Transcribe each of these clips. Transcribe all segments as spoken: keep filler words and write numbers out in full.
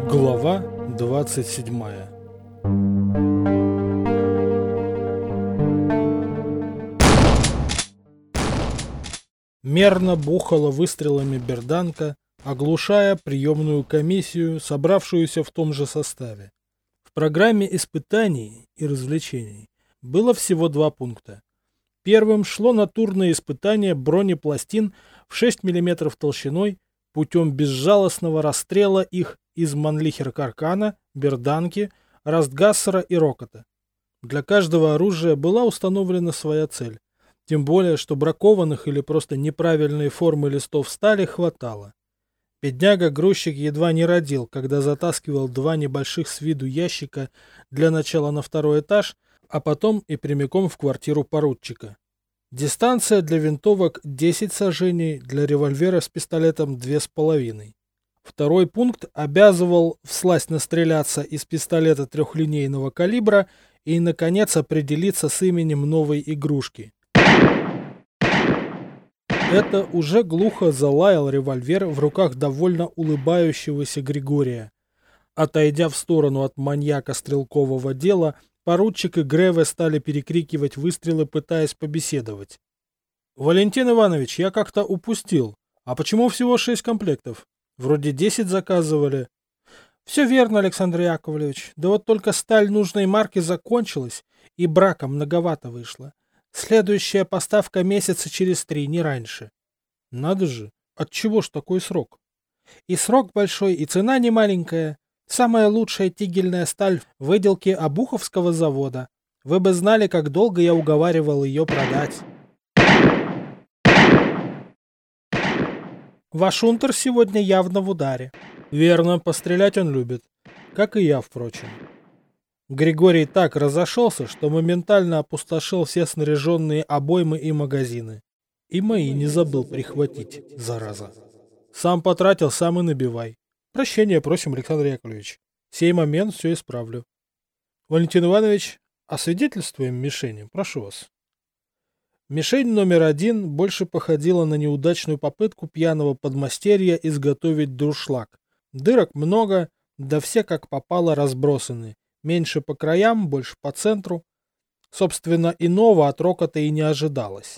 Глава двадцать седьмая. Мерно бухала выстрелами берданка, оглушая приемную комиссию, собравшуюся в том же составе. В программе испытаний и развлечений было всего два пункта. Первым шло натурное испытание бронепластин в шесть миллиметров толщиной путем безжалостного расстрела их из Манлихер-Каркана, Берданки, Растгассера и Рокота. Для каждого оружия была установлена своя цель, тем более, что бракованных или просто неправильной формы листов стали хватало. Бедняга-грузчик едва не родил, когда затаскивал два небольших с виду ящика для начала на второй этаж, а потом и прямиком в квартиру поручика. Дистанция для винтовок десять сажений, для револьвера с пистолетом две с половиной. Второй пункт обязывал всласть настреляться из пистолета трехлинейного калибра и, наконец, определиться с именем новой игрушки. Это уже глухо залаял револьвер в руках довольно улыбающегося Григория. Отойдя в сторону от маньяка стрелкового дела, поручик и Греве стали перекрикивать выстрелы, пытаясь побеседовать. «Валентин Иванович, я как-то упустил. А почему всего шесть комплектов? Вроде десять заказывали». «Все верно, Александр Яковлевич. Да вот только сталь нужной марки закончилась, и брака многовато вышло. Следующая поставка месяца через три, не раньше». «Надо же, отчего ж такой срок?» «И срок большой, и цена не маленькая. Самая лучшая тигельная сталь в выделке Обуховского завода. Вы бы знали, как долго я уговаривал ее продать». «Ваш унтер сегодня явно в ударе». «Верно, пострелять он любит. Как и я, впрочем». Григорий так разошелся, что моментально опустошил все снаряженные обоймы и магазины. И мои не забыл прихватить, зараза. Сам потратил, сам и набивай. Прощения просим, Александр Яковлевич. Сей момент все исправлю. Валентин Иванович, освидетельствуем мишени, прошу вас. Мишень номер один больше походила на неудачную попытку пьяного подмастерья изготовить дуршлаг. Дырок много, да все как попало разбросаны. Меньше по краям, больше по центру. Собственно, иного от Рокота и не ожидалось.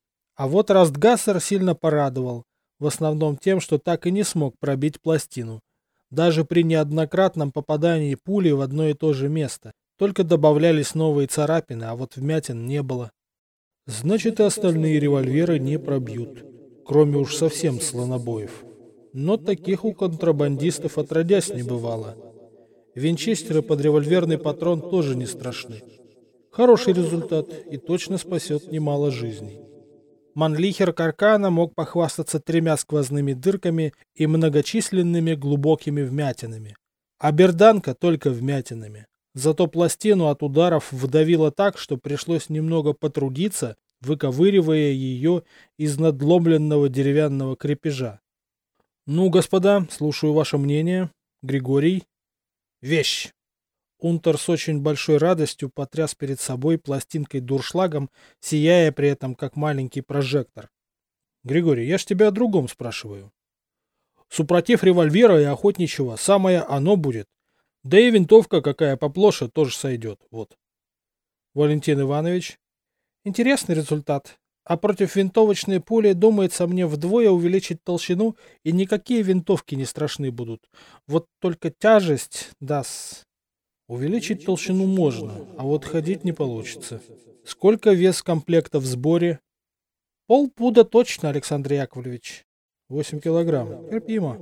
А вот Растгассер сильно порадовал, в основном тем, что так и не смог пробить пластину. Даже при неоднократном попадании пули в одно и то же место. Только добавлялись новые царапины, а вот вмятин не было. Значит, и остальные револьверы не пробьют, кроме уж совсем слонобоев. Но таких у контрабандистов отродясь не бывало. Винчестеры под револьверный патрон тоже не страшны. Хороший результат и точно спасет немало жизней. Манлихер Каркана мог похвастаться тремя сквозными дырками и многочисленными глубокими вмятинами. А Берданка только вмятинами. Зато пластину от ударов вдавило так, что пришлось немного потрудиться, выковыривая ее из надломленного деревянного крепежа. «Ну, господа, слушаю ваше мнение. Григорий?» «Вещь!» Унтер с очень большой радостью потряс перед собой пластинкой-дуршлагом, сияя при этом как маленький прожектор. «Григорий, я ж тебя о другом спрашиваю. Супротив револьвера и охотничьего самое оно будет. Да и винтовка какая поплоше тоже сойдет. Вот». «Валентин Иванович?» «Интересный результат. А против винтовочной пули, думается мне, вдвое увеличить толщину, и никакие винтовки не страшны будут. Вот только тяжесть даст». «Увеличить толщину можно, а вот ходить не получится. Сколько вес комплекта в сборе?» «Полпуда точно, Александр Яковлевич». «Восемь килограмм. Терпимо.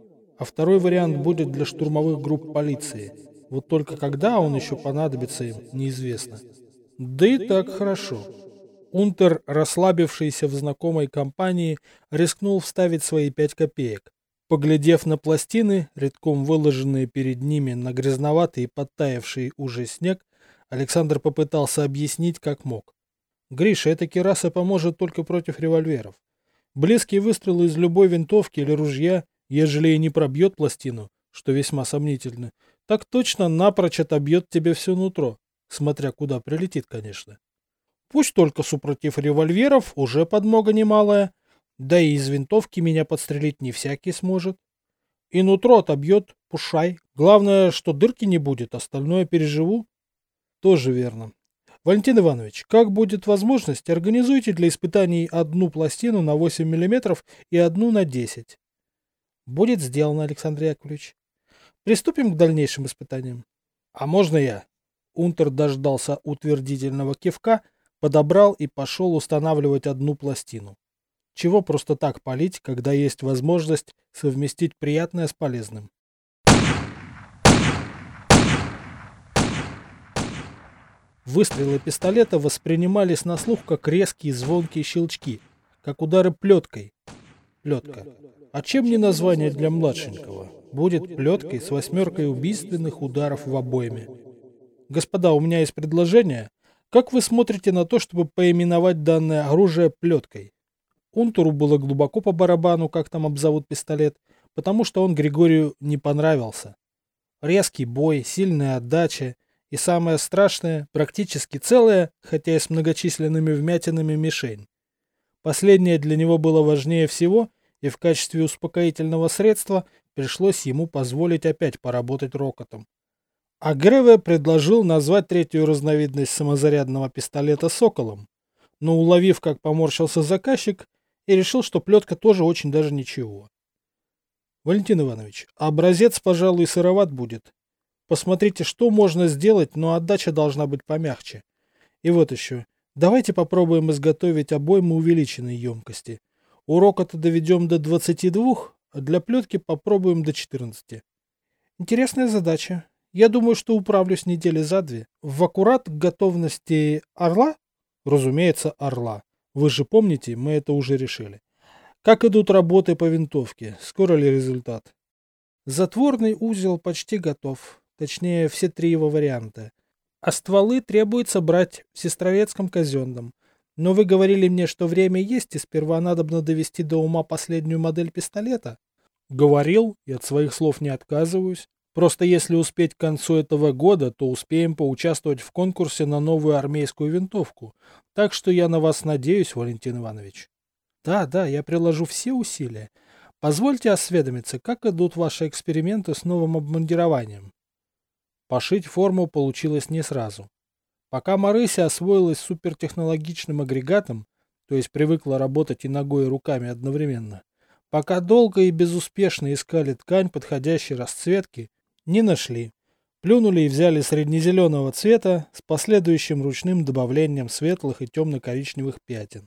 А второй вариант будет для штурмовых групп полиции. Вот только когда он еще понадобится им, неизвестно». «Да и так хорошо». Унтер, расслабившийся в знакомой компании, рискнул вставить свои пять копеек. Поглядев на пластины, редком выложенные перед ними на грязноватый и подтаявший уже снег, Александр попытался объяснить, как мог. «Гриша, эта кераса поможет только против револьверов. Близкий выстрел из любой винтовки или ружья, ежели и не пробьет пластину, что весьма сомнительно, так точно напрочь отобьет тебе все нутро, смотря куда прилетит, конечно. Пусть только супротив револьверов уже подмога немалая, да и из винтовки меня подстрелить не всякий сможет. И нутро отобьет, пушай, Главное, что дырки не будет, остальное переживу. Тоже верно. Валентин Иванович, как будет возможность, организуйте для испытаний одну пластину на восемь миллиметров и одну на десять. Будет сделано, Александр Яковлевич. Приступим к дальнейшим испытаниям. А можно я? Унтер дождался утвердительного кивка, подобрал и пошел устанавливать одну пластину. Чего просто так палить, когда есть возможность совместить приятное с полезным? Выстрелы пистолета воспринимались на слух как резкие звонкие щелчки, как удары плеткой. Плетка. А чем не название для младшенького? Будет плеткой с восьмеркой убийственных ударов в обойме. Господа, у меня есть предложение. Как вы смотрите на то, чтобы поименовать данное оружие плеткой? Унтеру было глубоко по барабану, как там обзовут пистолет, потому что он Григорию не понравился. Резкий бой, сильная отдача и самое страшное, практически целая, хотя и с многочисленными вмятинами, мишень. Последнее для него было важнее всего, и в качестве успокоительного средства пришлось ему позволить опять поработать рокотом. А Греве предложил назвать третью разновидность самозарядного пистолета «Соколом», но уловив, как поморщился заказчик, и решил, что плетка тоже очень даже ничего. Валентин Иванович, образец, пожалуй, сыроват будет. Посмотрите, что можно сделать, но отдача должна быть помягче. И вот еще. Давайте попробуем изготовить обойму увеличенной емкости. У рокота доведем до двадцати двух, а для плетки попробуем до четырнадцати. Интересная задача. Я думаю, что управлюсь недели за две. В аккурат к готовности орла? Разумеется, орла. Вы же помните, мы это уже решили. Как идут работы по винтовке? Скоро ли результат? Затворный узел почти готов. Точнее, все три его варианта. А стволы требуется брать в Сестрорецком казенном. Но вы говорили мне, что время есть, и сперва надобно довести до ума последнюю модель пистолета. Говорил, и от своих слов не отказываюсь. Просто если успеть к концу этого года, то успеем поучаствовать в конкурсе на новую армейскую винтовку. Так что я на вас надеюсь, Валентин Иванович. Да, да, я приложу все усилия. Позвольте осведомиться, как идут ваши эксперименты с новым обмундированием? Пошить форму получилось не сразу. Пока Марыся освоилась супертехнологичным агрегатом, то есть привыкла работать и ногой, и руками одновременно, пока долго и безуспешно искали ткань подходящей расцветки, не нашли. Плюнули и взяли среднезеленого цвета с последующим ручным добавлением светлых и темно-коричневых пятен.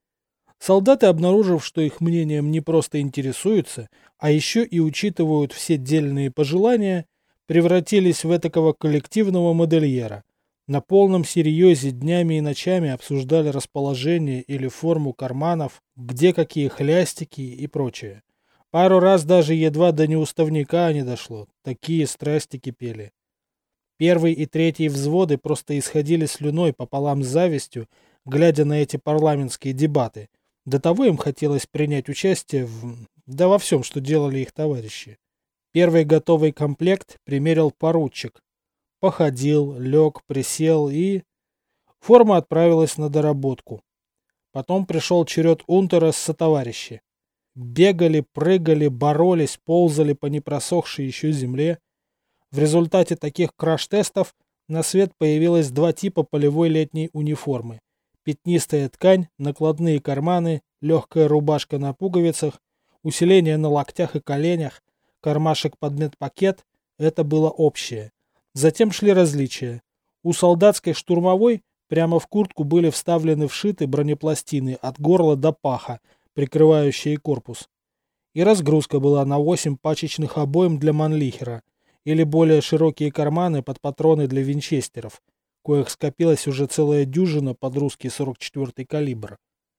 Солдаты, обнаружив, что их мнением не просто интересуются, а еще и учитывают все дельные пожелания, превратились в этакого коллективного модельера. На полном серьезе днями и ночами обсуждали расположение или форму карманов, где какие хлястики и прочее. Пару раз даже едва до неуставника не дошло, такие страсти кипели. Первый и третий взводы просто исходили слюной пополам с завистью, глядя на эти парламентские дебаты. До того им хотелось принять участие в... да во всем, что делали их товарищи. Первый готовый комплект примерил поручик. Походил, лег, присел и... Форма отправилась на доработку. Потом пришел черед унтера с сотоварищи. Бегали, прыгали, боролись, ползали по непросохшей еще земле. В результате таких краш-тестов на свет появилось два типа полевой летней униформы. Пятнистая ткань, накладные карманы, легкая рубашка на пуговицах, усиление на локтях и коленях, кармашек под медпакет – это было общее. Затем шли различия. У солдатской штурмовой прямо в куртку были вставлены вшиты бронепластины от горла до паха, прикрывающие корпус. И разгрузка была на восемь пачечных обоим для Манлихера, или более широкие карманы под патроны для винчестеров, коих скопилась уже целая дюжина под русский сорок четвёртый калибр.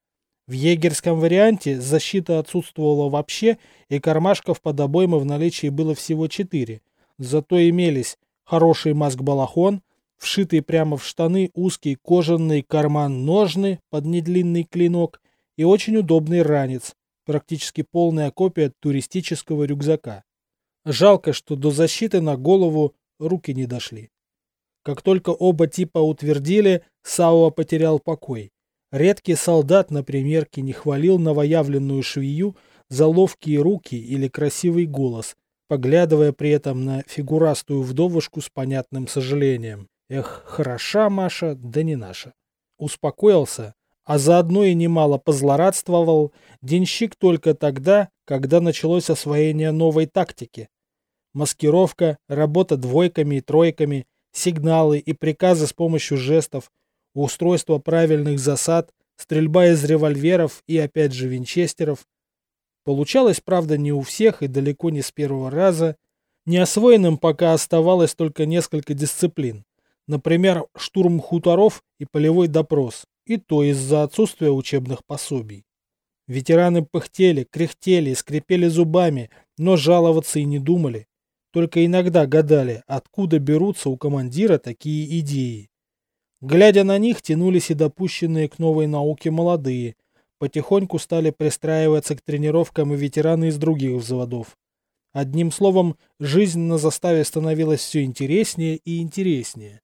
В егерском варианте защита отсутствовала вообще, и кармашков под обоймы в наличии было всего четыре. Зато имелись хороший маск-балахон, вшитый прямо в штаны узкий кожаный карман-ножны под недлинный клинок и очень удобный ранец, практически полная копия туристического рюкзака. Жалко, что до защиты на голову руки не дошли. Как только оба типа утвердили, Сауа потерял покой. Редкий солдат на примерке не хвалил новоявленную швею за ловкие руки или красивый голос, поглядывая при этом на фигурастую вдовушку с понятным сожалением. Эх, хороша Маша, да не наша. Успокоился, а заодно и немало позлорадствовал денщик только тогда, когда началось освоение новой тактики. Маскировка, работа двойками и тройками, сигналы и приказы с помощью жестов, устройство правильных засад, стрельба из револьверов и опять же винчестеров. Получалось, правда, не у всех и далеко не с первого раза. Неосвоенным пока оставалось только несколько дисциплин. Например, штурм хуторов и полевой допрос. И то из-за отсутствия учебных пособий. Ветераны пыхтели, кряхтели, скрипели зубами, но жаловаться и не думали. Только иногда гадали, откуда берутся у командира такие идеи. Глядя на них, тянулись и допущенные к новой науке молодые. Потихоньку стали пристраиваться к тренировкам и ветераны из других взводов. Одним словом, жизнь на заставе становилась все интереснее и интереснее.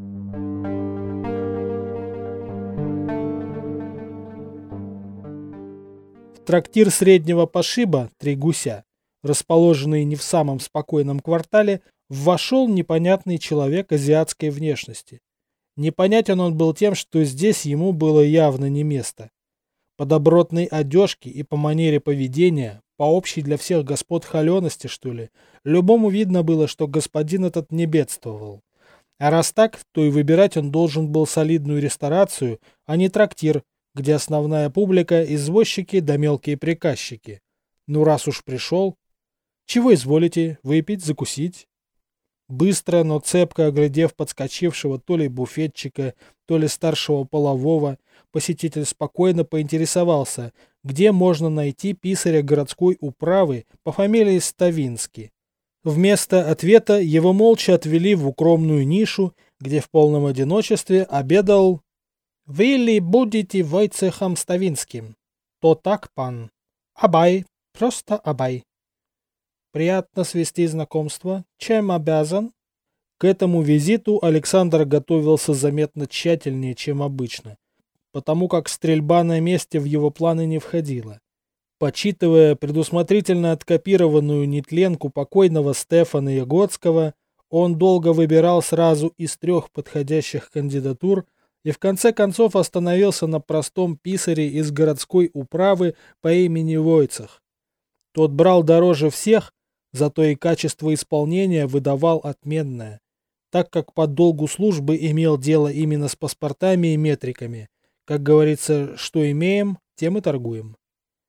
В трактир среднего пошиба «Три гуся», расположенный не в самом спокойном квартале, вошел непонятный человек азиатской внешности. Непонятен он был тем, что здесь ему было явно не место. По добротной одежке и по манере поведения, по общей для всех господ холености, что ли, любому видно было, что господин этот не бедствовал. А раз так, то и выбирать он должен был солидную ресторацию, а не трактир, где основная публика – извозчики да мелкие приказчики. Ну раз уж пришел, чего изволите, выпить, закусить? Быстро, но цепко оглядев подскочившего то ли буфетчика, то ли старшего полового, посетитель спокойно поинтересовался, где можно найти писаря городской управы по фамилии Ставинский. Вместо ответа его молча отвели в укромную нишу, где в полном одиночестве обедал... «Вы ли будете Войцехом Ставинским?» «То так, пан. Абай, просто Абай». «Приятно свести знакомство. Чем обязан?» К этому визиту Александр готовился заметно тщательнее, чем обычно, потому как стрельба на месте в его планы не входила. Почитывая предусмотрительно откопированную нетленку покойного Стефана Ягодского, он долго выбирал сразу из трех подходящих кандидатур и в конце концов остановился на простом писаре из городской управы по имени Войцех. Тот брал дороже всех, зато и качество исполнения выдавал отменное, так как по долгу службы имел дело именно с паспортами и метриками. Как говорится, что имеем, тем и торгуем.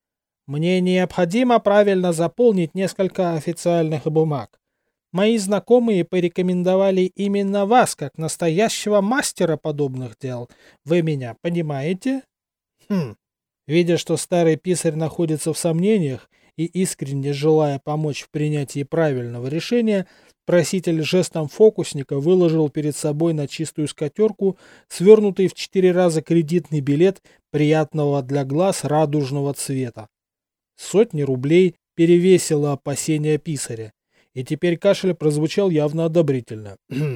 Мне необходимо правильно заполнить несколько официальных бумаг. Мои знакомые порекомендовали именно вас, как настоящего мастера подобных дел. Вы меня понимаете? Хм. Видя, что старый писарь находится в сомнениях и искренне желая помочь в принятии правильного решения, проситель жестом фокусника выложил перед собой на чистую скатерку свернутый в четыре раза кредитный билет приятного для глаз радужного цвета. Сотни рублей перевесило опасения писаря, и теперь кашель прозвучал явно одобрительно.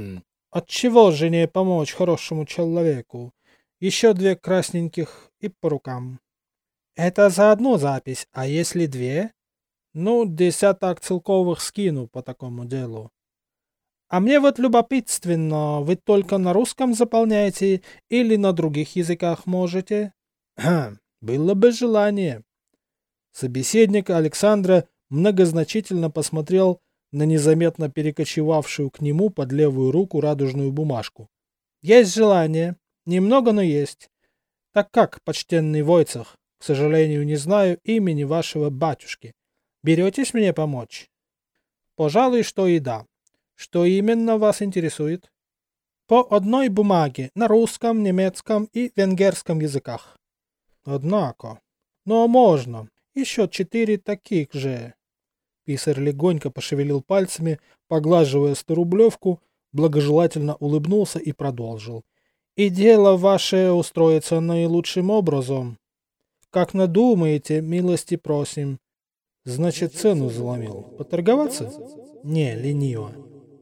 «Отчего же не помочь хорошему человеку? Еще две красненьких и по рукам». «Это за одну запись, а если две?» «Ну, десяток целковых скину по такому делу». «А мне вот любопытственно, вы только на русском заполняете или на других языках можете?» «Хм, было бы желание». Собеседник Александра многозначительно посмотрел на незаметно перекочевавшую к нему под левую руку радужную бумажку. «Есть желание. Немного, но есть. Так как, почтенный Войцех, к сожалению, не знаю имени вашего батюшки. Беретесь мне помочь?» «Пожалуй, что и да. Что именно вас интересует?» «По одной бумаге, на русском, немецком и венгерском языках». «Однако. Но можно. Еще четыре таких же». Писарь легонько пошевелил пальцами, поглаживая сторублевку, благожелательно улыбнулся и продолжил. «И дело ваше устроится наилучшим образом. Как надумаете, милости просим». «Значит, цену заломил. Поторговаться?» «Не, лениво».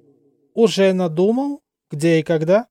«Уже надумал? Где и когда?»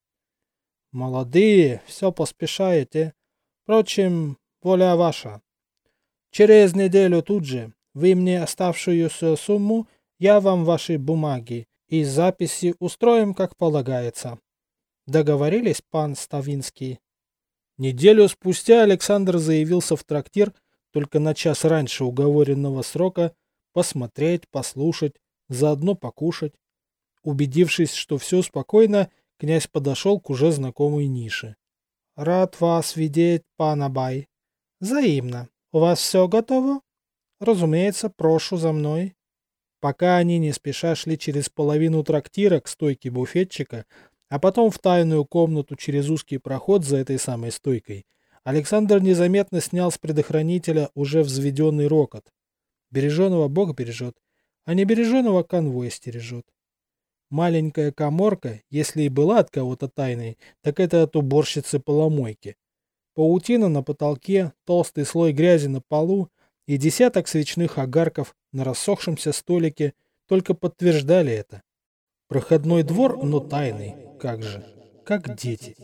«Молодые, все поспешаете. Впрочем, воля ваша. Через неделю тут же. Вы мне оставшуюся сумму, Я вам ваши бумаги и записи устроим, как полагается. Договорились, пан Ставинский?» Неделю спустя Александр заявился в трактир только на час раньше уговоренного срока посмотреть, послушать, заодно покушать. Убедившись, что все спокойно, князь подошел к уже знакомой нише. «Рад вас видеть, пан Абай. Взаимно. У вас все готово? Разумеется, прошу за мной». Пока они не спеша шли через половину трактира к стойке буфетчика, а потом в тайную комнату через узкий проход за этой самой стойкой, Александр незаметно снял с предохранителя уже взведенный рокот. Береженого Бог бережет, а небереженого конвой стережет. Маленькая каморка, если и была от кого-то тайной, так это от уборщицы поломойки. Паутина на потолке, толстый слой грязи на полу и десяток свечных огарков на рассохшемся столике только подтверждали это. Проходной двор, но тайный, как же, как дети.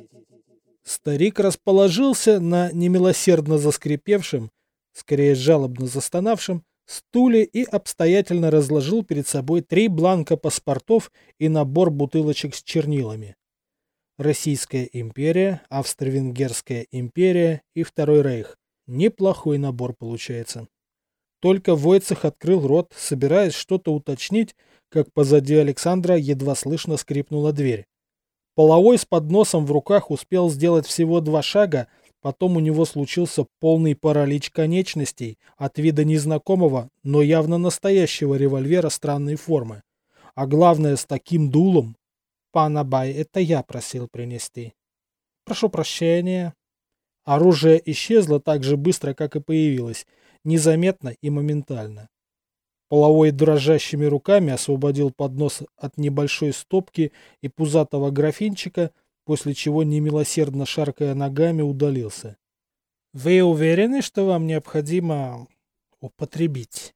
Старик расположился на немилосердно заскрипевшем, скорее жалобно застонавшем, стуле и обстоятельно разложил перед собой три бланка паспортов и набор бутылочек с чернилами. Российская империя, Австро-Венгерская империя и Второй рейх. Неплохой набор получается. Только Войцех открыл рот, собираясь что-то уточнить, как позади Александра едва слышно скрипнула дверь. Половой с подносом в руках успел сделать всего два шага, потом у него случился полный паралич конечностей от вида незнакомого, но явно настоящего револьвера странной формы. А главное, с таким дулом. «Пан Абай, это я просил принести. Прошу прощения». Оружие исчезло так же быстро, как и появилось, незаметно и моментально. Половой дрожащими руками освободил поднос от небольшой стопки и пузатого графинчика, после чего, немилосердно шаркая ногами, удалился. «Вы уверены, что вам необходимо употребить?»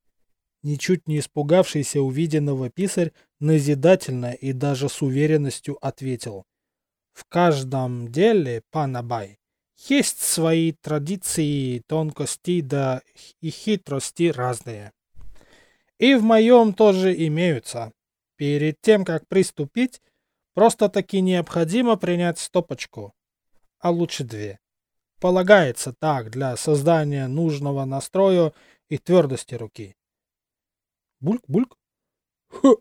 Ничуть не испугавшийся увиденного писарь назидательно и даже с уверенностью ответил. «В каждом деле, пан Абай, есть свои традиции, тонкости да и хитрости разные. И в моем тоже имеются. Перед тем, как приступить, просто-таки необходимо принять стопочку, а лучше две. Полагается так для создания нужного настроя и твердости руки». Бульк-бульк. Ху.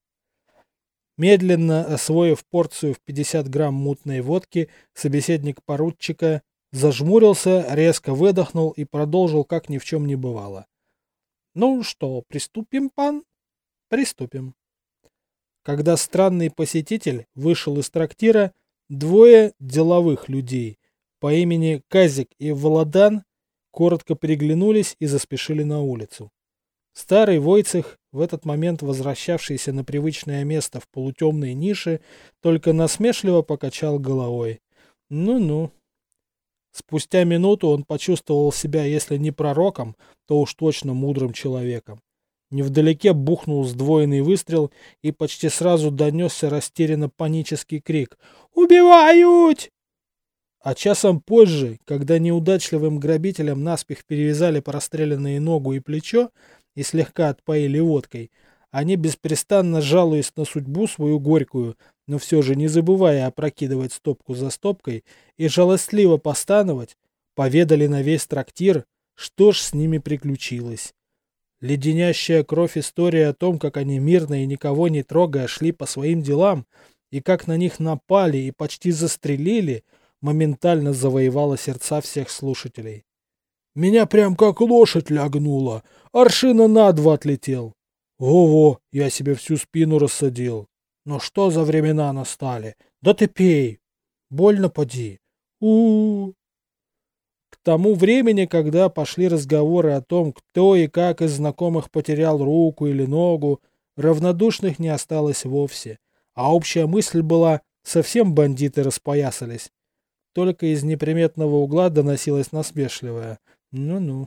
Медленно освоив порцию в пятьдесят грамм мутной водки, собеседник поручика зажмурился, резко выдохнул и продолжил, как ни в чем не бывало. «Ну что, приступим, пан?» «Приступим». Когда странный посетитель вышел из трактира, двое деловых людей по имени Казик и Володан коротко переглянулись и заспешили на улицу. Старый Войцех, в этот момент возвращавшийся на привычное место в полутемной нише, только насмешливо покачал головой. Ну-ну. Спустя минуту он почувствовал себя, если не пророком, то уж точно мудрым человеком. Невдалеке бухнул сдвоенный выстрел, и почти сразу донесся растерянно панический крик «Убивают!». А часом позже, когда неудачливым грабителям наспех перевязали простреленные ногу и плечо, и слегка отпоили водкой, они, беспрестанно жалуясь на судьбу свою горькую, но все же не забывая опрокидывать стопку за стопкой и жалостливо постановать, поведали на весь трактир, что ж с ними приключилось. Леденящая кровь история о том, как они мирно и никого не трогая шли по своим делам, и как на них напали и почти застрелили, моментально завоевала сердца всех слушателей. «Меня прям как лошадь лягнула, аршина на два отлетел. Во-во, я себе всю спину рассадил. Ну что за времена настали? Да ты пей. Больно поди. У-у-у». К тому времени, когда пошли разговоры о том, кто и как из знакомых потерял руку или ногу, равнодушных не осталось вовсе, а общая мысль была: совсем бандиты распоясались. Только из неприметного угла доносилось насмешливое: «Ну-ну».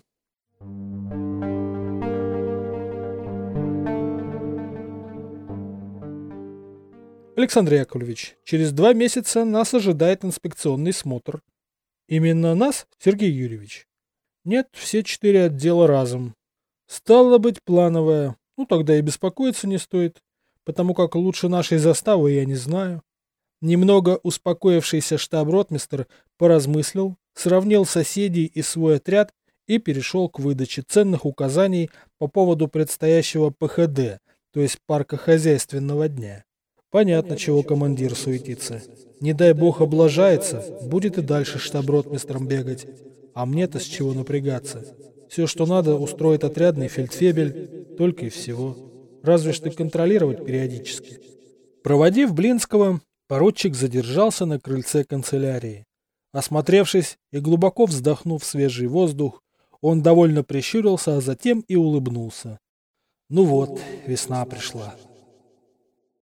Александр Яковлевич, через два месяца нас ожидает инспекционный смотр. Именно нас, Сергей Юрьевич? Нет, все четыре отдела разом. Стало быть, плановая. Ну, тогда и беспокоиться не стоит, потому как лучше нашей заставы я не знаю. Немного успокоившийся штаб-ротмистр поразмыслил, сравнил соседей и свой отряд и перешел к выдаче ценных указаний по поводу предстоящего П Х Д, то есть паркохозяйственного дня. Понятно, чего командир суетится. Не дай бог облажается, будет и дальше штаб-ротмистром бегать. А мне-то с чего напрягаться? Все, что надо, устроит отрядный фельдфебель, только и всего. Разве что контролировать периодически. Проводив Блинского, поручик задержался на крыльце канцелярии. Осмотревшись и глубоко вздохнув свежий воздух, он довольно прищурился, а затем и улыбнулся. Ну вот, весна пришла.